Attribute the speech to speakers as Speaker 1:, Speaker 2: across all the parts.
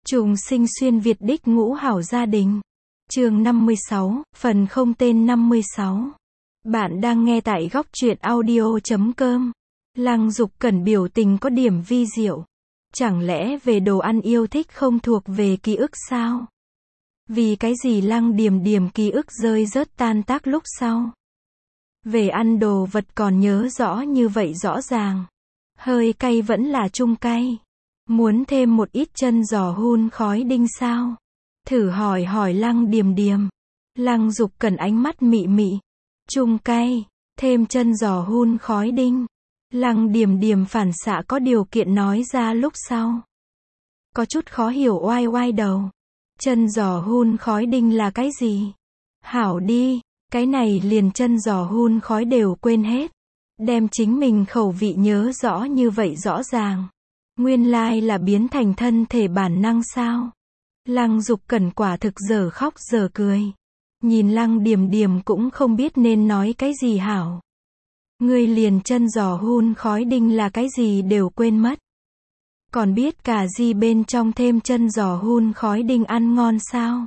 Speaker 1: Trùng sinh xuyên Việt đích ngũ hảo gia đình. Chương 56, phần không tên 56. Bạn đang nghe tại góc truyện audio.com. Lăng Dục Cẩn biểu tình có điểm vi diệu. Chẳng lẽ về đồ ăn yêu thích không thuộc về ký ức sao? Vì cái gì Lăng Điềm Điềm ký ức rơi rớt tan tác lúc sau? Về ăn đồ vật còn nhớ rõ như vậy rõ ràng. Hơi cay vẫn là trung cay. Muốn thêm một ít chân giò hun khói đinh sao? Thử hỏi Lăng Điềm Điềm. Lăng Dục Cẩn ánh mắt mị mị. Trung cay, thêm chân giò hun khói đinh. Lăng Điềm Điềm phản xạ có điều kiện nói ra lúc sau. Có chút khó hiểu oai oai đầu. Chân giò hun khói đinh là cái gì? Hảo đi, cái này liền chân giò hun khói đều quên hết. Đem chính mình khẩu vị nhớ rõ như vậy rõ ràng. Nguyên lai là biến thành thân thể bản năng sao? Lăng Dục Cẩn quả thực giờ khóc giờ cười. Nhìn Lăng Điềm Điềm cũng không biết nên nói cái gì hảo. Ngươi liền chân giò hun khói đinh là cái gì đều quên mất. Còn biết cà ri bên trong thêm chân giò hun khói đinh ăn ngon sao?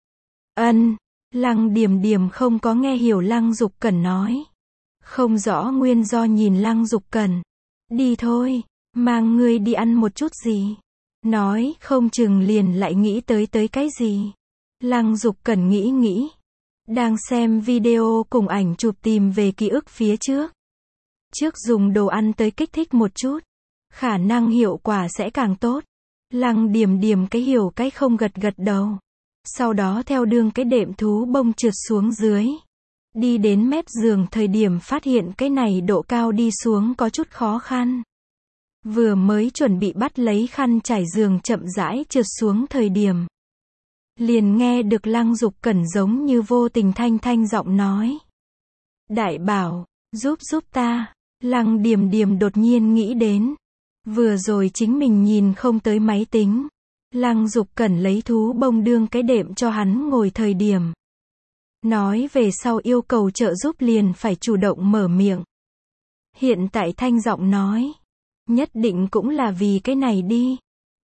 Speaker 1: Lăng Điềm Điềm không có nghe hiểu Lăng Dục Cẩn nói. Không rõ nguyên do nhìn Lăng Dục Cẩn. Đi thôi, mang ngươi đi ăn một chút gì. Nói không chừng liền lại nghĩ tới cái gì. Lăng Dục Cẩn nghĩ. Đang xem video cùng ảnh chụp tìm về ký ức phía trước. Trước dùng đồ ăn tới kích thích một chút. Khả năng hiệu quả sẽ càng tốt. Lăng Điềm Điềm cái hiểu cái không gật đầu. Sau đó theo đường cái đệm thú bông trượt xuống dưới. Đi đến mép giường thời điểm phát hiện cái này độ cao đi xuống có chút khó khăn. Vừa mới chuẩn bị bắt lấy khăn trải giường chậm rãi trượt xuống thời điểm. Liền nghe được Lăng Dục Cẩn giống như vô tình thanh giọng nói. Đại bảo, giúp ta. Lăng Điềm Điềm đột nhiên nghĩ đến. Vừa rồi chính mình nhìn không tới máy tính. Lăng Dục Cẩn lấy thú bông đương cái đệm cho hắn ngồi thời điểm. Nói về sau yêu cầu trợ giúp liền phải chủ động mở miệng. Hiện tại thanh giọng nói. Nhất định cũng là vì cái này đi.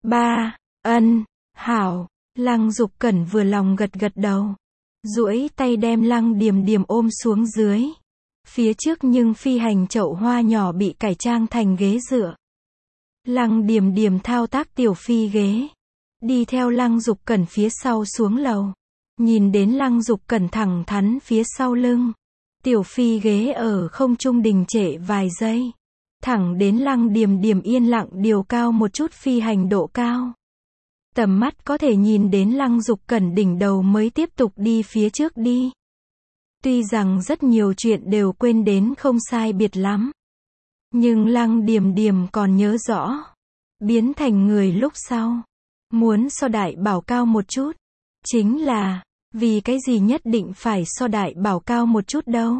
Speaker 1: Hảo. Lăng Dục Cẩn vừa lòng gật đầu. Duỗi tay đem Lăng Điềm Điềm ôm xuống dưới. Phía trước nhưng phi hành chậu hoa nhỏ bị cải trang thành ghế dựa. Lăng Điềm Điềm thao tác tiểu phi ghế. Đi theo Lăng Dục Cẩn phía sau xuống lầu. Nhìn đến Lăng Dục Cẩn thẳng thắn phía sau lưng. Tiểu phi ghế ở không trung đình trệ vài giây. Thẳng đến Lăng Điềm Điềm yên lặng điều cao một chút phi hành độ cao. Tầm mắt có thể nhìn đến Lăng Dục Cẩn đỉnh đầu mới tiếp tục đi phía trước đi. Tuy rằng rất nhiều chuyện đều quên đến không sai biệt lắm. Nhưng Lăng Điềm Điềm còn nhớ rõ. Biến thành người lúc sau. Muốn so Đại Bảo cao một chút. Chính là, vì cái gì nhất định phải so Đại Bảo cao một chút đâu.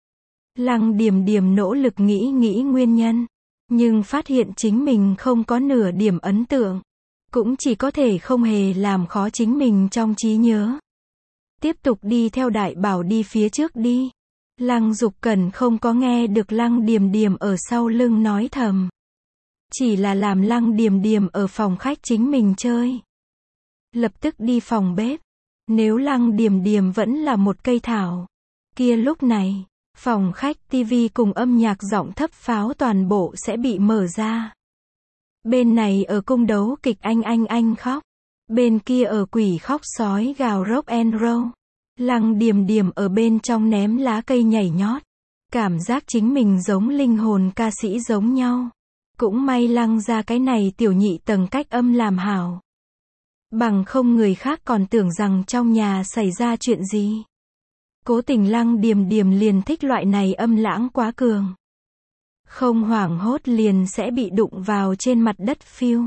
Speaker 1: Lăng Điềm Điềm nỗ lực nghĩ nguyên nhân. Nhưng phát hiện chính mình không có nửa điểm ấn tượng. Cũng chỉ có thể không hề làm khó chính mình trong trí nhớ. Tiếp tục đi theo Đại Bảo đi phía trước đi. Lăng Dục Cẩn không có nghe được Lăng Điềm Điềm ở sau lưng nói thầm. Chỉ là làm Lăng Điềm Điềm ở phòng khách chính mình chơi. Lập tức đi phòng bếp. Nếu Lăng Điềm Điềm vẫn là một cây thảo. Kia lúc này, phòng khách tivi cùng âm nhạc giọng thấp pháo toàn bộ sẽ bị mở ra. Bên này ở cung đấu kịch anh khóc. Bên kia ở quỷ khóc sói gào rock and roll. Lăng Điềm Điềm ở bên trong ném lá cây nhảy nhót. Cảm giác chính mình giống linh hồn ca sĩ giống nhau. Cũng may Lăng ra cái này tiểu nhị tầng cách âm làm hảo. Bằng không người khác còn tưởng rằng trong nhà xảy ra chuyện gì. Cố tình Lăng Điềm Điềm liền thích loại này âm lãng quá cường. Không hoảng hốt liền sẽ bị đụng vào trên mặt đất phiêu.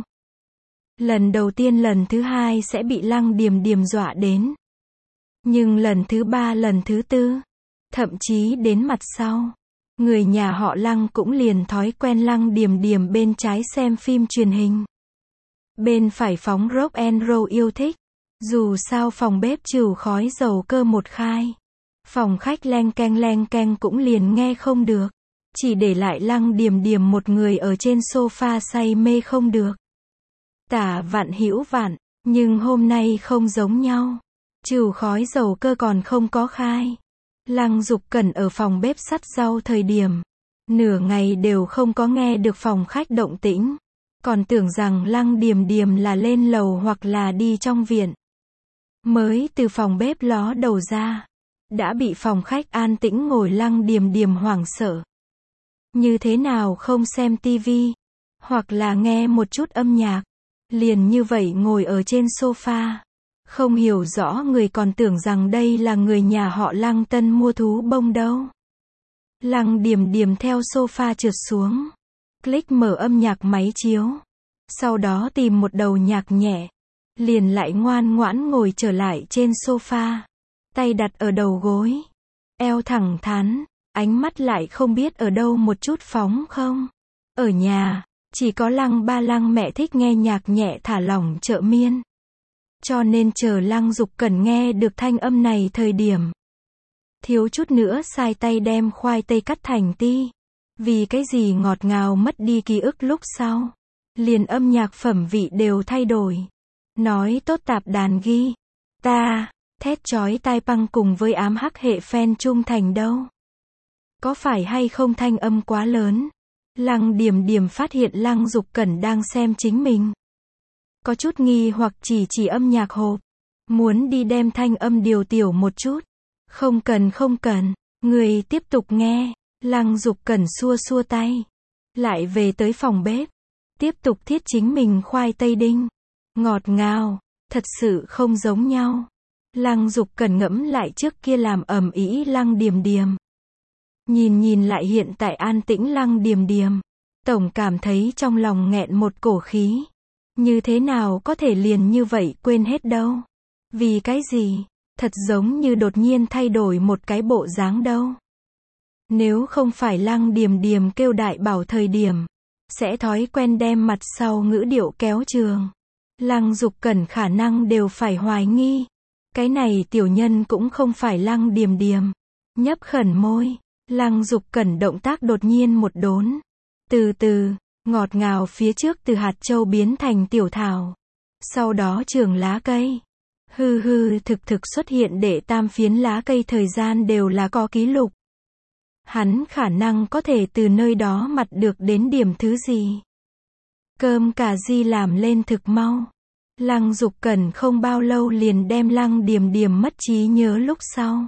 Speaker 1: Lần đầu tiên lần thứ hai sẽ bị Lăng Điềm Điềm dọa đến. Nhưng lần thứ ba lần thứ tư, thậm chí đến mặt sau, người nhà họ Lăng cũng liền thói quen Lăng Điềm Điềm bên trái xem phim truyền hình. Bên phải phóng rock and roll yêu thích. Dù sao phòng bếp trừ khói dầu cơ một khai. Phòng khách leng keng cũng liền nghe không được. Chỉ để lại Lăng Điềm Điềm một người ở trên sofa say mê không được. Tả vạn hữu vạn, Nhưng hôm nay không giống nhau. Trừ khói dầu cơ còn không có khai. Lăng Dục Cẩn ở phòng bếp sắt rau thời điểm. Nửa ngày đều không có nghe được phòng khách động tĩnh. Còn tưởng rằng Lăng Điềm Điềm là lên lầu hoặc là đi trong viện. Mới từ phòng bếp ló đầu ra. Đã bị phòng khách an tĩnh ngồi Lăng Điềm Điềm hoảng sợ. Như thế nào không xem tivi, hoặc là nghe một chút âm nhạc. Liền như vậy ngồi ở trên sofa. Không hiểu rõ người còn tưởng rằng đây là người nhà họ Lăng tân mua thú bông đâu. Lăng Điềm Điềm theo sofa trượt xuống. Click mở âm nhạc máy chiếu. Sau đó tìm một đầu nhạc nhẹ. Liền lại ngoan ngoãn ngồi trở lại trên sofa. Tay đặt ở đầu gối. Eo thẳng thắn. Ánh mắt lại không biết ở đâu một chút phóng không. Ở nhà, chỉ có Lăng ba Lăng mẹ thích nghe nhạc nhẹ thả lỏng trợ miên. Cho nên chờ Lăng Dục Cẩn nghe được thanh âm này thời điểm. Thiếu chút nữa sai tay đem khoai tây cắt thành ti. Vì cái gì ngọt ngào mất đi ký ức lúc sau. Liền âm nhạc phẩm vị đều thay đổi. Nói tốt tạp đàn ghi. Ta, thét chói tai băng cùng với ám hắc hệ fan trung thành đâu. Có phải hay không thanh âm quá lớn? Lăng Điềm Điềm phát hiện Lăng Dục Cẩn đang xem chính mình. Có chút nghi hoặc chỉ âm nhạc hộp. Muốn đi đem thanh âm điều tiểu một chút. Không cần, người tiếp tục nghe. Lăng Dục Cẩn xua xua tay. Lại về tới phòng bếp. Tiếp tục thiết chính mình khoai tây đinh. Ngọt ngào, thật sự không giống nhau. Lăng Dục Cẩn ngẫm lại trước kia làm ầm ĩ Lăng Điềm Điềm. Nhìn lại hiện tại an tĩnh Lăng Điềm Điềm. Tổng cảm thấy trong lòng nghẹn một cổ khí. Như thế nào có thể liền như vậy quên hết đâu. Vì cái gì? Thật giống như đột nhiên thay đổi một cái bộ dáng đâu. Nếu không phải Lăng Điềm Điềm kêu đại bảo thời điểm. Sẽ thói quen đem mặt sau ngữ điệu kéo trường. Lăng Dục Cẩn khả năng đều phải hoài nghi. Cái này tiểu nhân cũng không phải Lăng Điềm Điềm. Nhấp khẩn môi. Lăng Dục Cẩn động tác đột nhiên một đốn. Từ từ, ngọt ngào phía trước từ hạt châu biến thành tiểu thảo. Sau đó trường lá cây. Thực xuất hiện để tam phiến lá cây thời gian đều là có ký lục. Hắn khả năng có thể từ nơi đó mặt được đến điểm thứ gì. Cơm cà ri làm lên thực mau. Lăng Dục Cẩn không bao lâu liền đem Lăng Điềm Điềm mất trí nhớ lúc sau.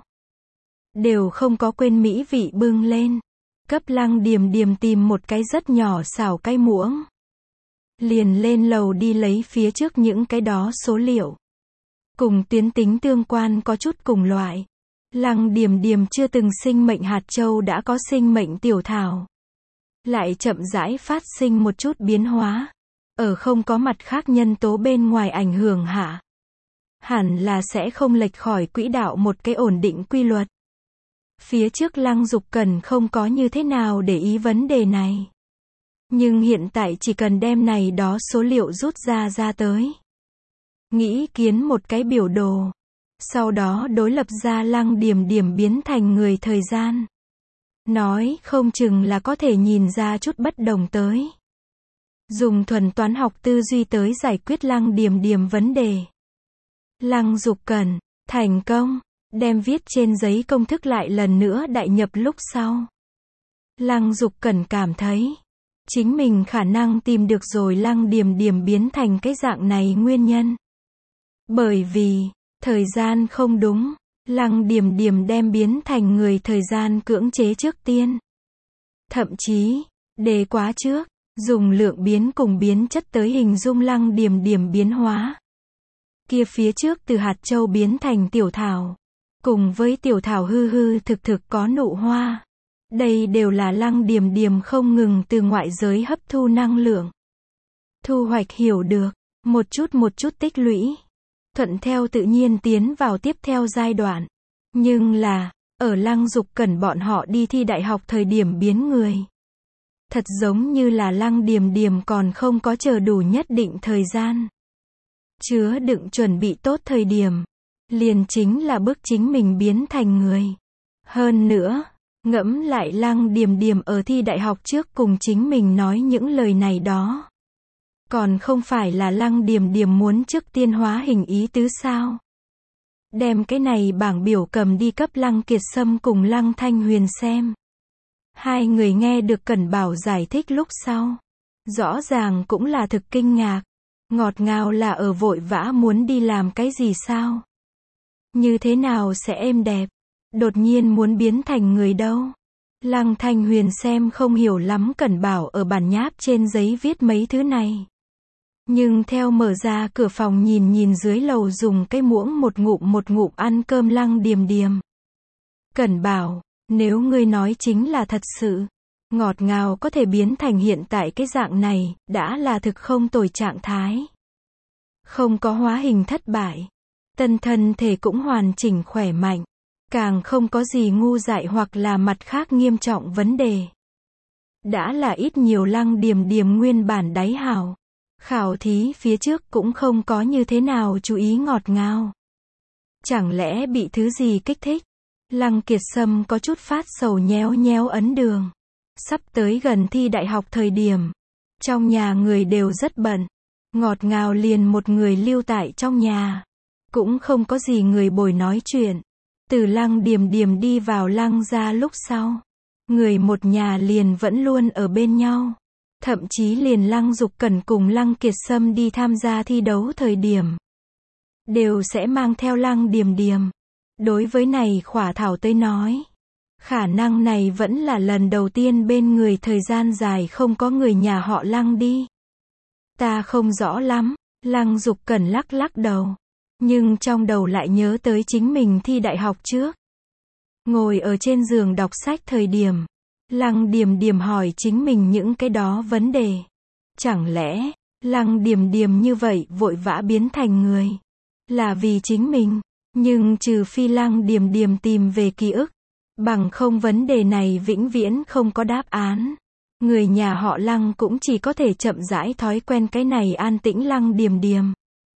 Speaker 1: Đều không có quên mỹ vị bưng lên. Cấp Lăng Điềm Điềm tìm một cái rất nhỏ xào cái muỗng. Liền lên lầu đi lấy phía trước những cái đó số liệu. Cùng tuyến tính tương quan có chút cùng loại. Lăng Điềm Điềm chưa từng sinh mệnh hạt châu đã có sinh mệnh tiểu thảo. Lại chậm rãi phát sinh một chút biến hóa. Ở không có mặt khác nhân tố bên ngoài ảnh hưởng hạ. Hẳn là sẽ không lệch khỏi quỹ đạo một cái ổn định quy luật. Phía trước Lăng Dục Cẩn không có như thế nào để ý vấn đề này. Nhưng hiện tại chỉ cần đem này đó số liệu rút ra tới. Nghĩ kiến một cái biểu đồ. Sau đó đối lập ra Lăng Điềm Điềm biến thành người thời gian. Nói không chừng là có thể nhìn ra chút bất đồng tới. Dùng thuần toán học tư duy tới giải quyết Lăng Điềm Điềm vấn đề. Lăng Dục Cẩn, thành công, đem viết trên giấy công thức lại lần nữa đại nhập lúc sau. Lăng Dục Cẩn cảm thấy, chính mình khả năng tìm được rồi Lăng Điềm Điềm biến thành cái dạng này nguyên nhân. Bởi vì, thời gian không đúng, Lăng Điềm Điềm đem biến thành người thời gian cưỡng chế trước tiên. Thậm chí, đề quá trước, dùng lượng biến cùng biến chất tới hình dung Lăng Điềm Điềm biến hóa. Kia phía trước từ hạt châu biến thành tiểu thảo. Cùng với tiểu thảo thực có nụ hoa. Đây đều là Lăng Điềm Điềm không ngừng từ ngoại giới hấp thu năng lượng. Thu hoạch hiểu được, một chút tích lũy. Thuận theo tự nhiên tiến vào tiếp theo giai đoạn. Nhưng là, ở Lăng Dục Cẩn bọn họ đi thi đại học thời điểm biến người. Thật giống như là Lăng Điềm Điềm còn không có chờ đủ nhất định thời gian. Chứa đựng chuẩn bị tốt thời điểm. Liền chính là bước chính mình biến thành người. Hơn nữa, ngẫm lại Lăng Điềm Điềm ở thi đại học trước cùng chính mình nói những lời này đó. Còn không phải là Lăng Điềm Điềm muốn trước tiên hóa hình ý tứ sao? Đem cái này bảng biểu cầm đi cấp Lăng Kiệt Sâm cùng Lăng Thanh Huyền xem. Hai người nghe được Cẩn Bảo giải thích lúc sau. Rõ ràng cũng là thực kinh ngạc. Ngọt ngào là ở vội vã muốn đi làm cái gì sao? Như thế nào sẽ êm đẹp? Đột nhiên muốn biến thành người đâu? Lăng Thanh Huyền xem không hiểu lắm Cẩn Bảo ở bản nháp trên giấy viết mấy thứ này. Nhưng theo mở ra cửa phòng nhìn dưới lầu dùng cái muỗng một ngụm ăn cơm Lăng Điềm Điềm. Cẩn Bảo, nếu ngươi nói chính là thật sự, ngọt ngào có thể biến thành hiện tại cái dạng này, đã là thực không tồi trạng thái. Không có hóa hình thất bại. Tân thân thể cũng hoàn chỉnh khỏe mạnh. Càng không có gì ngu dại hoặc là mặt khác nghiêm trọng vấn đề. Đã là ít nhiều Lăng Điềm Điềm nguyên bản đáy hảo. Khảo thí phía trước cũng không có như thế nào chú ý ngọt ngào. Chẳng lẽ bị thứ gì kích thích? Lăng Kiệt Sâm có chút phát sầu nhéo ấn đường. Sắp tới gần thi đại học thời điểm. Trong nhà người đều rất bận. Ngọt ngào liền một người lưu tại trong nhà. Cũng không có gì người bồi nói chuyện. Từ Lăng Điềm Điềm đi vào Lăng gia lúc sau. Người một nhà liền vẫn luôn ở bên nhau. Thậm chí liền Lăng Dục Cẩn cùng Lăng Kiệt Sâm đi tham gia thi đấu thời điểm. Đều sẽ mang theo Lăng Điềm Điềm. Đối với này Khỏa Thảo tới nói. Khả năng này vẫn là lần đầu tiên bên người thời gian dài không có người nhà họ Lăng đi. Ta không rõ lắm. Lăng Dục Cẩn lắc đầu. Nhưng trong đầu lại nhớ tới chính mình thi đại học trước. Ngồi ở trên giường đọc sách thời điểm. Lăng Điềm Điềm hỏi chính mình những cái đó vấn đề. Chẳng lẽ, Lăng Điềm Điềm như vậy vội vã biến thành người. Là vì chính mình. Nhưng trừ phi Lăng Điềm Điềm tìm về ký ức. Bằng không vấn đề này vĩnh viễn không có đáp án. Người nhà họ Lăng cũng chỉ có thể chậm rãi thói quen cái này an tĩnh Lăng Điềm Điềm.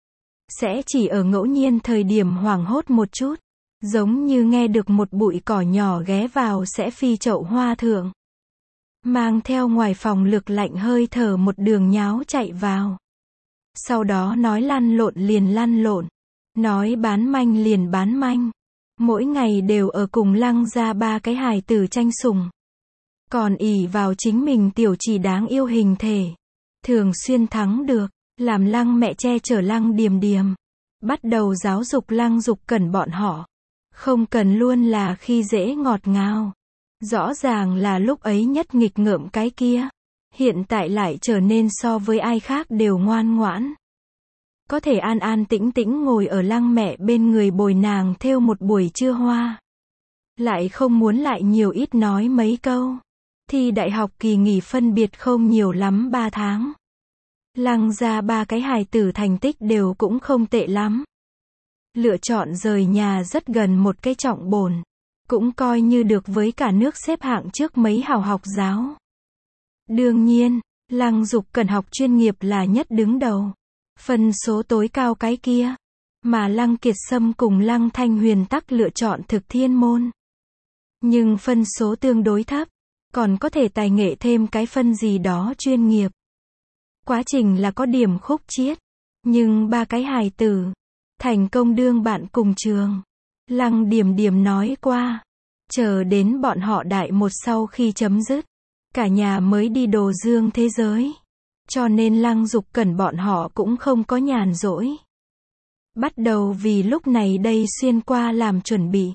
Speaker 1: Sẽ chỉ ở ngẫu nhiên thời điểm hoảng hốt một chút. Giống như nghe được một bụi cỏ nhỏ ghé vào sẽ phi chậu hoa thượng. Mang theo ngoài phòng lực lạnh hơi thở một đường nháo chạy vào. Sau đó nói lăn lộn liền lăn lộn. Nói bán manh liền bán manh. Mỗi ngày đều ở cùng Lăng gia ba cái hài tử tranh sủng. Còn ỷ vào chính mình tiểu chỉ đáng yêu hình thể. Thường xuyên thắng được. Làm Lăng mẹ che chở Lăng Điềm Điềm. Bắt đầu giáo dục Lăng Dục Cẩn bọn họ. Không cần luôn là khi dễ ngọt ngào. Rõ ràng là lúc ấy nhất nghịch ngợm cái kia. Hiện tại lại trở nên so với ai khác đều ngoan ngoãn. Có thể an an tĩnh tĩnh ngồi ở Lăng mẹ bên người bồi nàng thêu một buổi trưa hoa. Lại không muốn lại nhiều ít nói mấy câu. Thi đại học kỳ nghỉ phân biệt không nhiều lắm 3 tháng. Lăng gia ba cái hài tử thành tích đều cũng không tệ lắm. Lựa chọn rời nhà rất gần một cái trọng bổn. Cũng coi như được với cả nước xếp hạng trước mấy hào học giáo. Đương nhiên, Lăng Dục Cẩn học chuyên nghiệp là nhất đứng đầu. Phân số tối cao cái kia. Mà Lăng Kiệt Sâm cùng Lăng Thanh Huyền tắc lựa chọn thực thiên môn. Nhưng phân số tương đối thấp. Còn có thể tài nghệ thêm cái phân gì đó chuyên nghiệp. Quá trình là có điểm khúc chiết. Nhưng ba cái hài tử. Thành công đương bạn cùng trường. Lăng Điềm Điềm nói qua. Chờ đến bọn họ đại một sau khi chấm dứt. Cả nhà mới đi đồ dương thế giới. Cho nên Lăng Dục Cẩn bọn họ cũng không có nhàn rỗi. Bắt đầu vì lúc này đây xuyên qua làm chuẩn bị.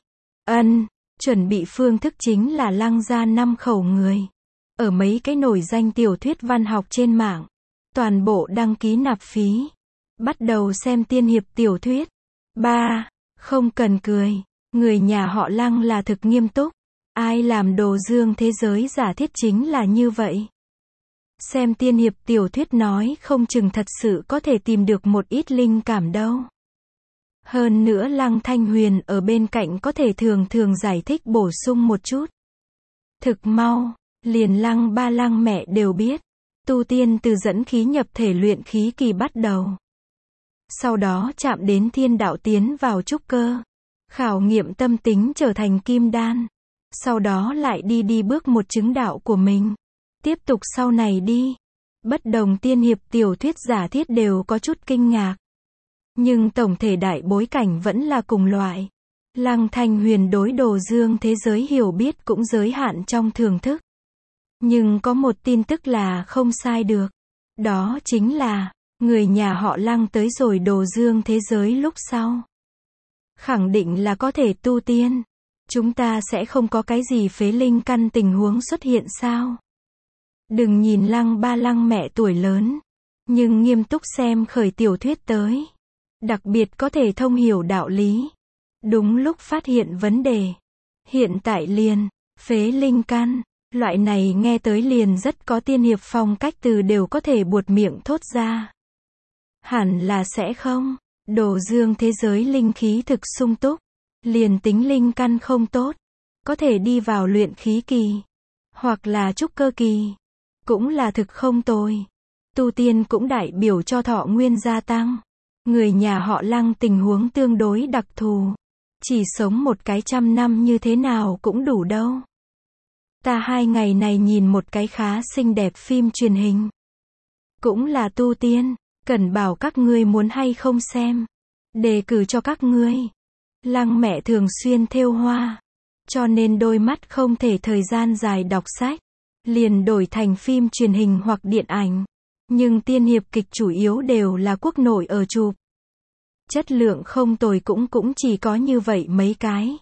Speaker 1: Chuẩn bị phương thức chính là Lăng gia 5 khẩu người. Ở mấy cái nổi danh tiểu thuyết văn học trên mạng. Toàn bộ đăng ký nạp phí. Bắt đầu xem tiên hiệp tiểu thuyết. Không cần cười. Người nhà họ Lăng là thực nghiêm túc. Ai làm đồ dương thế giới giả thiết chính là như vậy. Xem tiên hiệp tiểu thuyết nói không chừng thật sự có thể tìm được một ít linh cảm đâu. Hơn nữa Lăng Thanh Huyền ở bên cạnh có thể thường giải thích bổ sung một chút. Thực mau, liền Lăng ba Lăng mẹ đều biết. Tu tiên từ dẫn khí nhập thể luyện khí kỳ bắt đầu. Sau đó chạm đến thiên đạo tiến vào trúc cơ. Khảo nghiệm tâm tính trở thành kim đan. Sau đó lại đi bước một chứng đạo của mình. Tiếp tục sau này đi. Bất đồng tiên hiệp tiểu thuyết giả thiết đều có chút kinh ngạc. Nhưng tổng thể đại bối cảnh vẫn là cùng loại. Lăng Thanh Huyền đối đồ dương thế giới hiểu biết cũng giới hạn trong thưởng thức. Nhưng có một tin tức là không sai được. Đó chính là, người nhà họ Lăng tới rồi đồ dương thế giới lúc sau. Khẳng định là có thể tu tiên. Chúng ta sẽ không có cái gì phế linh căn tình huống xuất hiện sao? Đừng nhìn Lăng ba Lăng mẹ tuổi lớn. Nhưng nghiêm túc xem khởi tiểu thuyết tới. Đặc biệt có thể thông hiểu đạo lý. Đúng lúc phát hiện vấn đề. Hiện tại liền, phế linh căn. Loại này nghe tới liền rất có tiên hiệp phong cách từ đều có thể buột miệng thốt ra. Hẳn là sẽ không. Đồ dương thế giới linh khí thực sung túc. Liền tính linh căn không tốt. Có thể đi vào luyện khí kỳ. Hoặc là trúc cơ kỳ. Cũng là thực không tồi. Tu tiên cũng đại biểu cho thọ nguyên gia tăng. Người nhà họ Lăng tình huống tương đối đặc thù. Chỉ sống một cái 100 năm như thế nào cũng đủ đâu. Ta 2 ngày này nhìn một cái khá xinh đẹp phim truyền hình. Cũng là tu tiên. Cần bảo các ngươi muốn hay không xem. Đề cử cho các ngươi. Lăng mẹ thường xuyên thêu hoa. Cho nên đôi mắt không thể thời gian dài đọc sách. Liền đổi thành phim truyền hình hoặc điện ảnh. Nhưng tiên hiệp kịch chủ yếu đều là quốc nội ở chụp. Chất lượng không tồi cũng chỉ có như vậy mấy cái.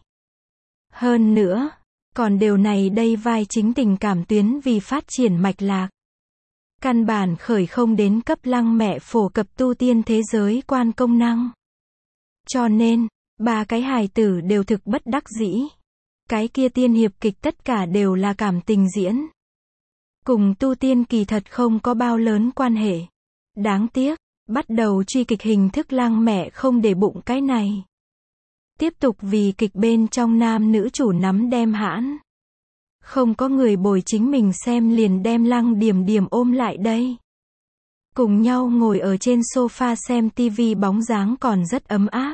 Speaker 1: Hơn nữa, còn điều này đây vai chính tình cảm tuyến vì phát triển mạch lạc. Căn bản khởi không đến cấp Lăng mẹ phổ cập tu tiên thế giới quan công năng. Cho nên, 3 cái hài tử đều thực bất đắc dĩ. Cái kia tiên hiệp kịch tất cả đều là cảm tình diễn. Cùng tu tiên kỳ thật không có bao lớn quan hệ. Đáng tiếc, bắt đầu truy kịch hình thức Lăng mẹ không để bụng cái này. Tiếp tục vì kịch bên trong nam nữ chủ nắm đem hãn. Không có người bồi chính mình xem liền đem Lăng Điểm Điểm ôm lại đây. Cùng nhau ngồi ở trên sofa xem tivi bóng dáng còn rất ấm áp.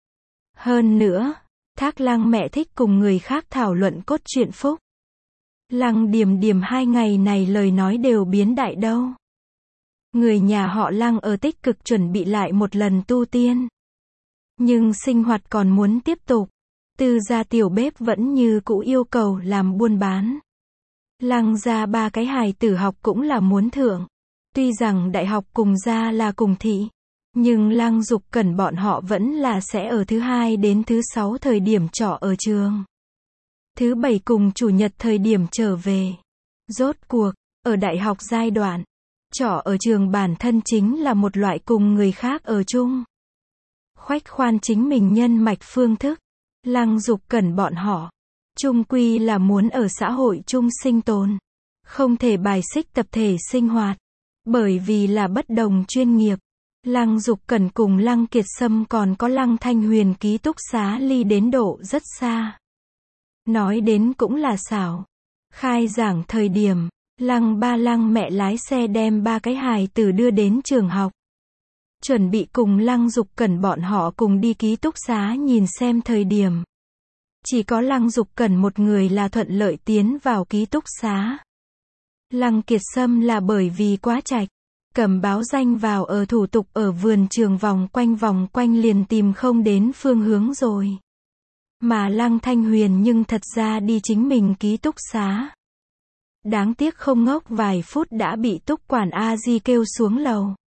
Speaker 1: Hơn nữa, Thác Lăng mẹ thích cùng người khác thảo luận cốt truyện phúc. Lăng Điểm Điểm 2 ngày này lời nói đều biến đại đâu. Người nhà họ Lăng ở tích cực chuẩn bị lại một lần tu tiên. Nhưng sinh hoạt còn muốn tiếp tục. Tư gia tiểu bếp vẫn như cũ yêu cầu làm buôn bán. Lăng gia 3 cái hài tử học cũng là muốn thưởng. Tuy rằng đại học cùng gia là cùng thị. Nhưng Lăng Dục Cẩn bọn họ vẫn là sẽ ở thứ 2 đến thứ 6 thời điểm trọ ở trường. Thứ 7 cùng chủ nhật thời điểm trở về. Rốt cuộc, ở đại học giai đoạn, trọ ở trường bản thân chính là một loại cùng người khác ở chung. Khoách khoan chính mình nhân mạch phương thức. Lăng Dục Cẩn bọn họ. Chung quy là muốn ở xã hội chung sinh tồn. Không thể bài xích tập thể sinh hoạt. Bởi vì là bất đồng chuyên nghiệp. Lăng Dục Cẩn cùng Lăng Kiệt Sâm còn có Lăng Thanh Huyền ký túc xá ly đến độ rất xa. Nói đến cũng là xảo. Khai giảng thời điểm, Lăng ba Lăng mẹ lái xe đem 3 cái hài tử đưa đến trường học. Chuẩn bị cùng Lăng Dục Cẩn bọn họ cùng đi ký túc xá nhìn xem thời điểm. Chỉ có Lăng Dục Cẩn một người là thuận lợi tiến vào ký túc xá. Lăng Kiệt Sâm là bởi vì quá chạch. Cầm báo danh vào ở thủ tục ở vườn trường vòng quanh liền tìm không đến phương hướng rồi. Mà Lăng Thanh Huyền nhưng thật ra đi chính mình ký túc xá. Đáng tiếc không ngốc vài phút đã bị túc quản A-di kêu xuống lầu.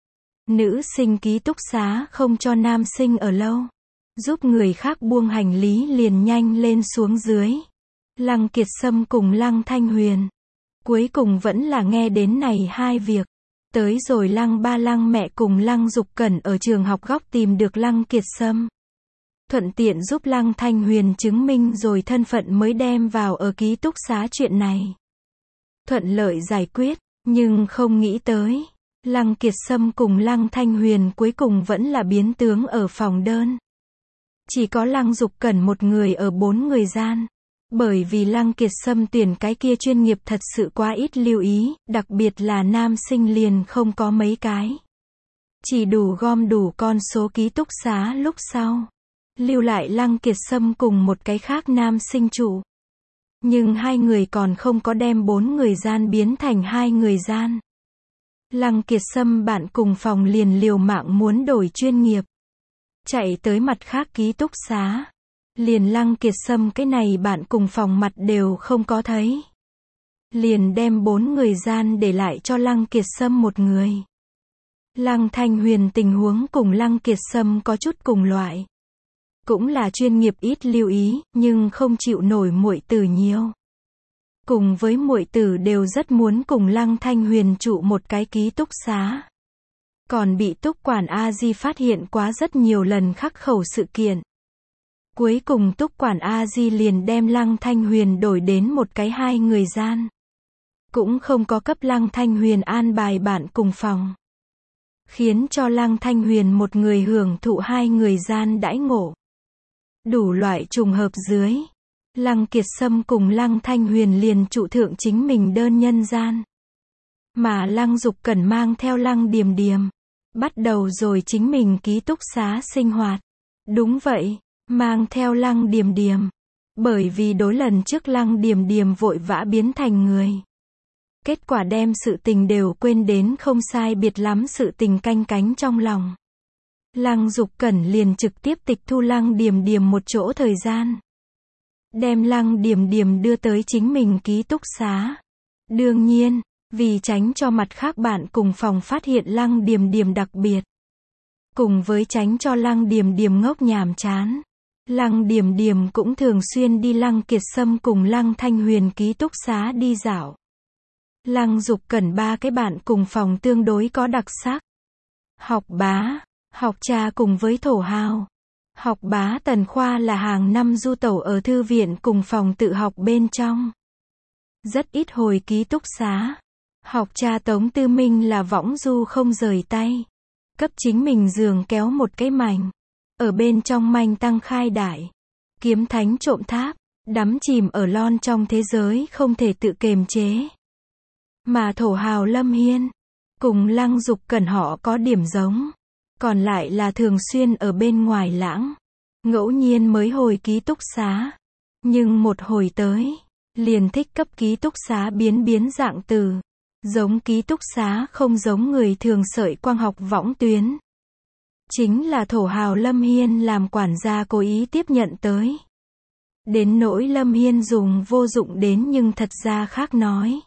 Speaker 1: Nữ sinh ký túc xá không cho nam sinh ở lâu. Giúp người khác buông hành lý liền nhanh lên xuống dưới. Lăng Kiệt Sâm cùng Lăng Thanh Huyền. Cuối cùng vẫn là nghe đến này 2 việc. Tới rồi Lăng ba Lăng mẹ cùng Lăng Dục Cẩn ở trường học góc tìm được Lăng Kiệt Sâm. Thuận tiện giúp Lăng Thanh Huyền chứng minh rồi thân phận mới đem vào ở ký túc xá chuyện này. Thuận lợi giải quyết, nhưng không nghĩ tới. Lăng Kiệt Sâm cùng Lăng Thanh Huyền cuối cùng vẫn là biến tướng ở phòng đơn. Chỉ có Lăng Dục Cẩn một người ở 4 người gian. Bởi vì Lăng Kiệt Sâm tuyển cái kia chuyên nghiệp thật sự quá ít lưu ý, đặc biệt là nam sinh liền không có mấy cái. Chỉ đủ gom đủ con số ký túc xá lúc sau. Lưu lại Lăng Kiệt Sâm cùng một cái khác nam sinh trụ. Nhưng 2 người còn không có đem 4 người gian biến thành 2 người gian. Lăng Kiệt Sâm bạn cùng phòng liền liều mạng muốn đổi chuyên nghiệp. Chạy tới mặt khác ký túc xá. Liền Lăng Kiệt Sâm cái này bạn cùng phòng mặt đều không có thấy. Liền đem 4 người gian để lại cho Lăng Kiệt Sâm một người. Lăng Thanh Huyền tình huống cùng Lăng Kiệt Sâm có chút cùng loại. Cũng là chuyên nghiệp ít lưu ý, nhưng không chịu nổi muội tử nhiều. Cùng với muội tử đều rất muốn cùng Lăng Thanh Huyền trụ một cái ký túc xá. Còn bị Túc quản A Di phát hiện quá rất nhiều lần khắc khẩu sự kiện. Cuối cùng Túc quản A Di liền đem Lăng Thanh Huyền đổi đến một cái 2 người gian. Cũng không có cấp Lăng Thanh Huyền an bài bạn cùng phòng. Khiến cho Lăng Thanh Huyền một người hưởng thụ 2 người gian đãi ngộ. Đủ loại trùng hợp dưới. Lăng Kiệt Sâm cùng Lăng Thanh Huyền liền trụ thượng chính mình đơn nhân gian. Mà Lăng Dục Cẩn mang theo Lăng Điềm Điềm. Bắt đầu rồi chính mình ký túc xá sinh hoạt. Đúng vậy, mang theo Lăng Điềm Điềm. Bởi vì đối lần trước Lăng Điềm Điềm vội vã biến thành người. Kết quả đem sự tình đều quên đến không sai biệt lắm sự tình canh cánh trong lòng. Lăng Dục Cẩn liền trực tiếp tịch thu Lăng Điềm Điềm một chỗ thời gian. Đem Lăng Điềm Điềm đưa tới chính mình ký túc xá. Đương nhiên, vì tránh cho mặt khác bạn cùng phòng phát hiện Lăng Điềm Điềm đặc biệt. Cùng với tránh cho Lăng Điềm Điềm ngốc nhàm chán. Lăng Điềm Điềm cũng thường xuyên đi Lăng Kiệt Sâm cùng Lăng Thanh Huyền ký túc xá đi dạo. Lăng Dục Cẩn 3 cái bạn cùng phòng tương đối có đặc sắc. Học bá, học cha cùng với thổ hào. Học bá Tần Khoa là hàng năm du tẩu ở thư viện cùng phòng tự học bên trong. Rất ít hồi ký túc xá. Học cha Tống Tư Minh là võng du không rời tay. Cấp chính mình giường kéo một cái mành. Ở bên trong manh tăng khai đại. Kiếm thánh trộm tháp. Đắm chìm ở lon trong thế giới không thể tự kiềm chế. Mà thổ hào Lâm Hiên. Cùng Lăng Dục Cẩn họ có điểm giống. Còn lại là thường xuyên ở bên ngoài lãng. Ngẫu nhiên mới hồi ký túc xá. Nhưng một hồi tới. Liền thích cấp ký túc xá biến dạng từ. Giống ký túc xá không giống người thường sợi quang học võng tuyến. Chính là thổ hào Lâm Hiên làm quản gia cố ý tiếp nhận tới. Đến nỗi Lâm Hiên dùng vô dụng đến nhưng thật ra khác nói.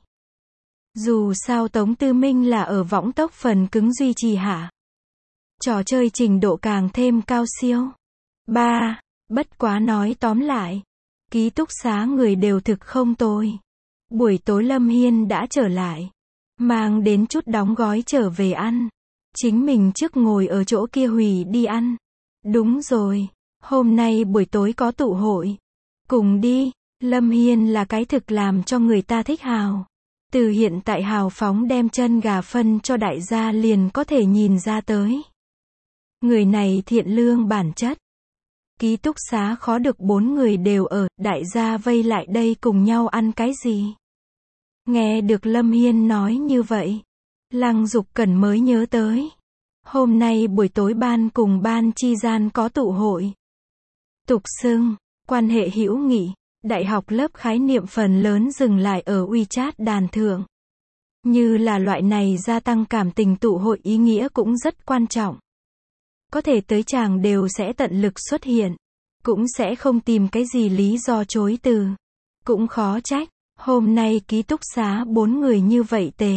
Speaker 1: Dù sao Tống Tư Minh là ở võng tốc phần cứng duy trì hạ. Trò chơi trình độ càng thêm cao siêu. 3. Bất quá nói tóm lại. Ký túc xá người đều thực không tồi. Buổi tối Lâm Hiên đã trở lại. Mang đến chút đóng gói trở về ăn. Chính mình trước ngồi ở chỗ kia hủy đi ăn. Đúng rồi. Hôm nay buổi tối có tụ hội. Cùng đi. Lâm Hiên là cái thực làm cho người ta thích hào. Từ hiện tại hào phóng đem chân gà phân cho đại gia liền có thể nhìn ra tới. Người này thiện lương bản chất. Ký túc xá khó được 4 người đều ở, đại gia vây lại đây cùng nhau ăn cái gì? Nghe được Lâm Hiên nói như vậy. Lăng Dục Cẩn mới nhớ tới. Hôm nay buổi tối ban cùng ban chi gian có tụ hội. Tục xưng, quan hệ hữu nghị. Đại học lớp khái niệm phần lớn dừng lại ở WeChat đàn thượng. Như là loại này gia tăng cảm tình tụ hội ý nghĩa cũng rất quan trọng. Có thể tới chàng đều sẽ tận lực xuất hiện. Cũng sẽ không tìm cái gì lý do chối từ. Cũng khó trách. Hôm nay ký túc xá 4 người như vậy tề.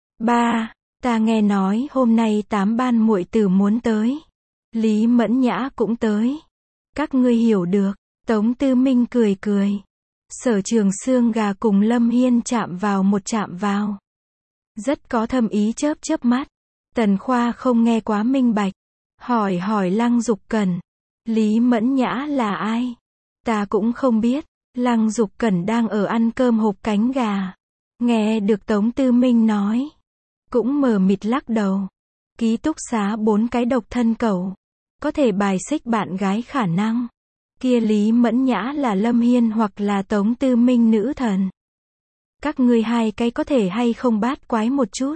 Speaker 1: 3. Ta nghe nói hôm nay 8 ban muội tử muốn tới. Lý Mẫn Nhã cũng tới. Các ngươi hiểu được. Tống Tư Minh cười cười. Sở Trường xương gà cùng Lâm Hiên chạm vào. Rất có thâm ý chớp mắt. Tần Khoa không nghe quá minh bạch. Hỏi Lăng Dục Cẩn. Lý Mẫn Nhã là ai? Ta cũng không biết. Lăng Dục Cẩn đang ở ăn cơm hộp cánh gà. Nghe được Tống Tư Minh nói. Cũng mờ mịt lắc đầu. Ký túc xá 4 cái độc thân cẩu. Có thể bài xích bạn gái khả năng. Kia Lý Mẫn Nhã là Lâm Hiên hoặc là Tống Tư Minh nữ thần. Các ngươi 2 cái có thể hay không bát quái một chút.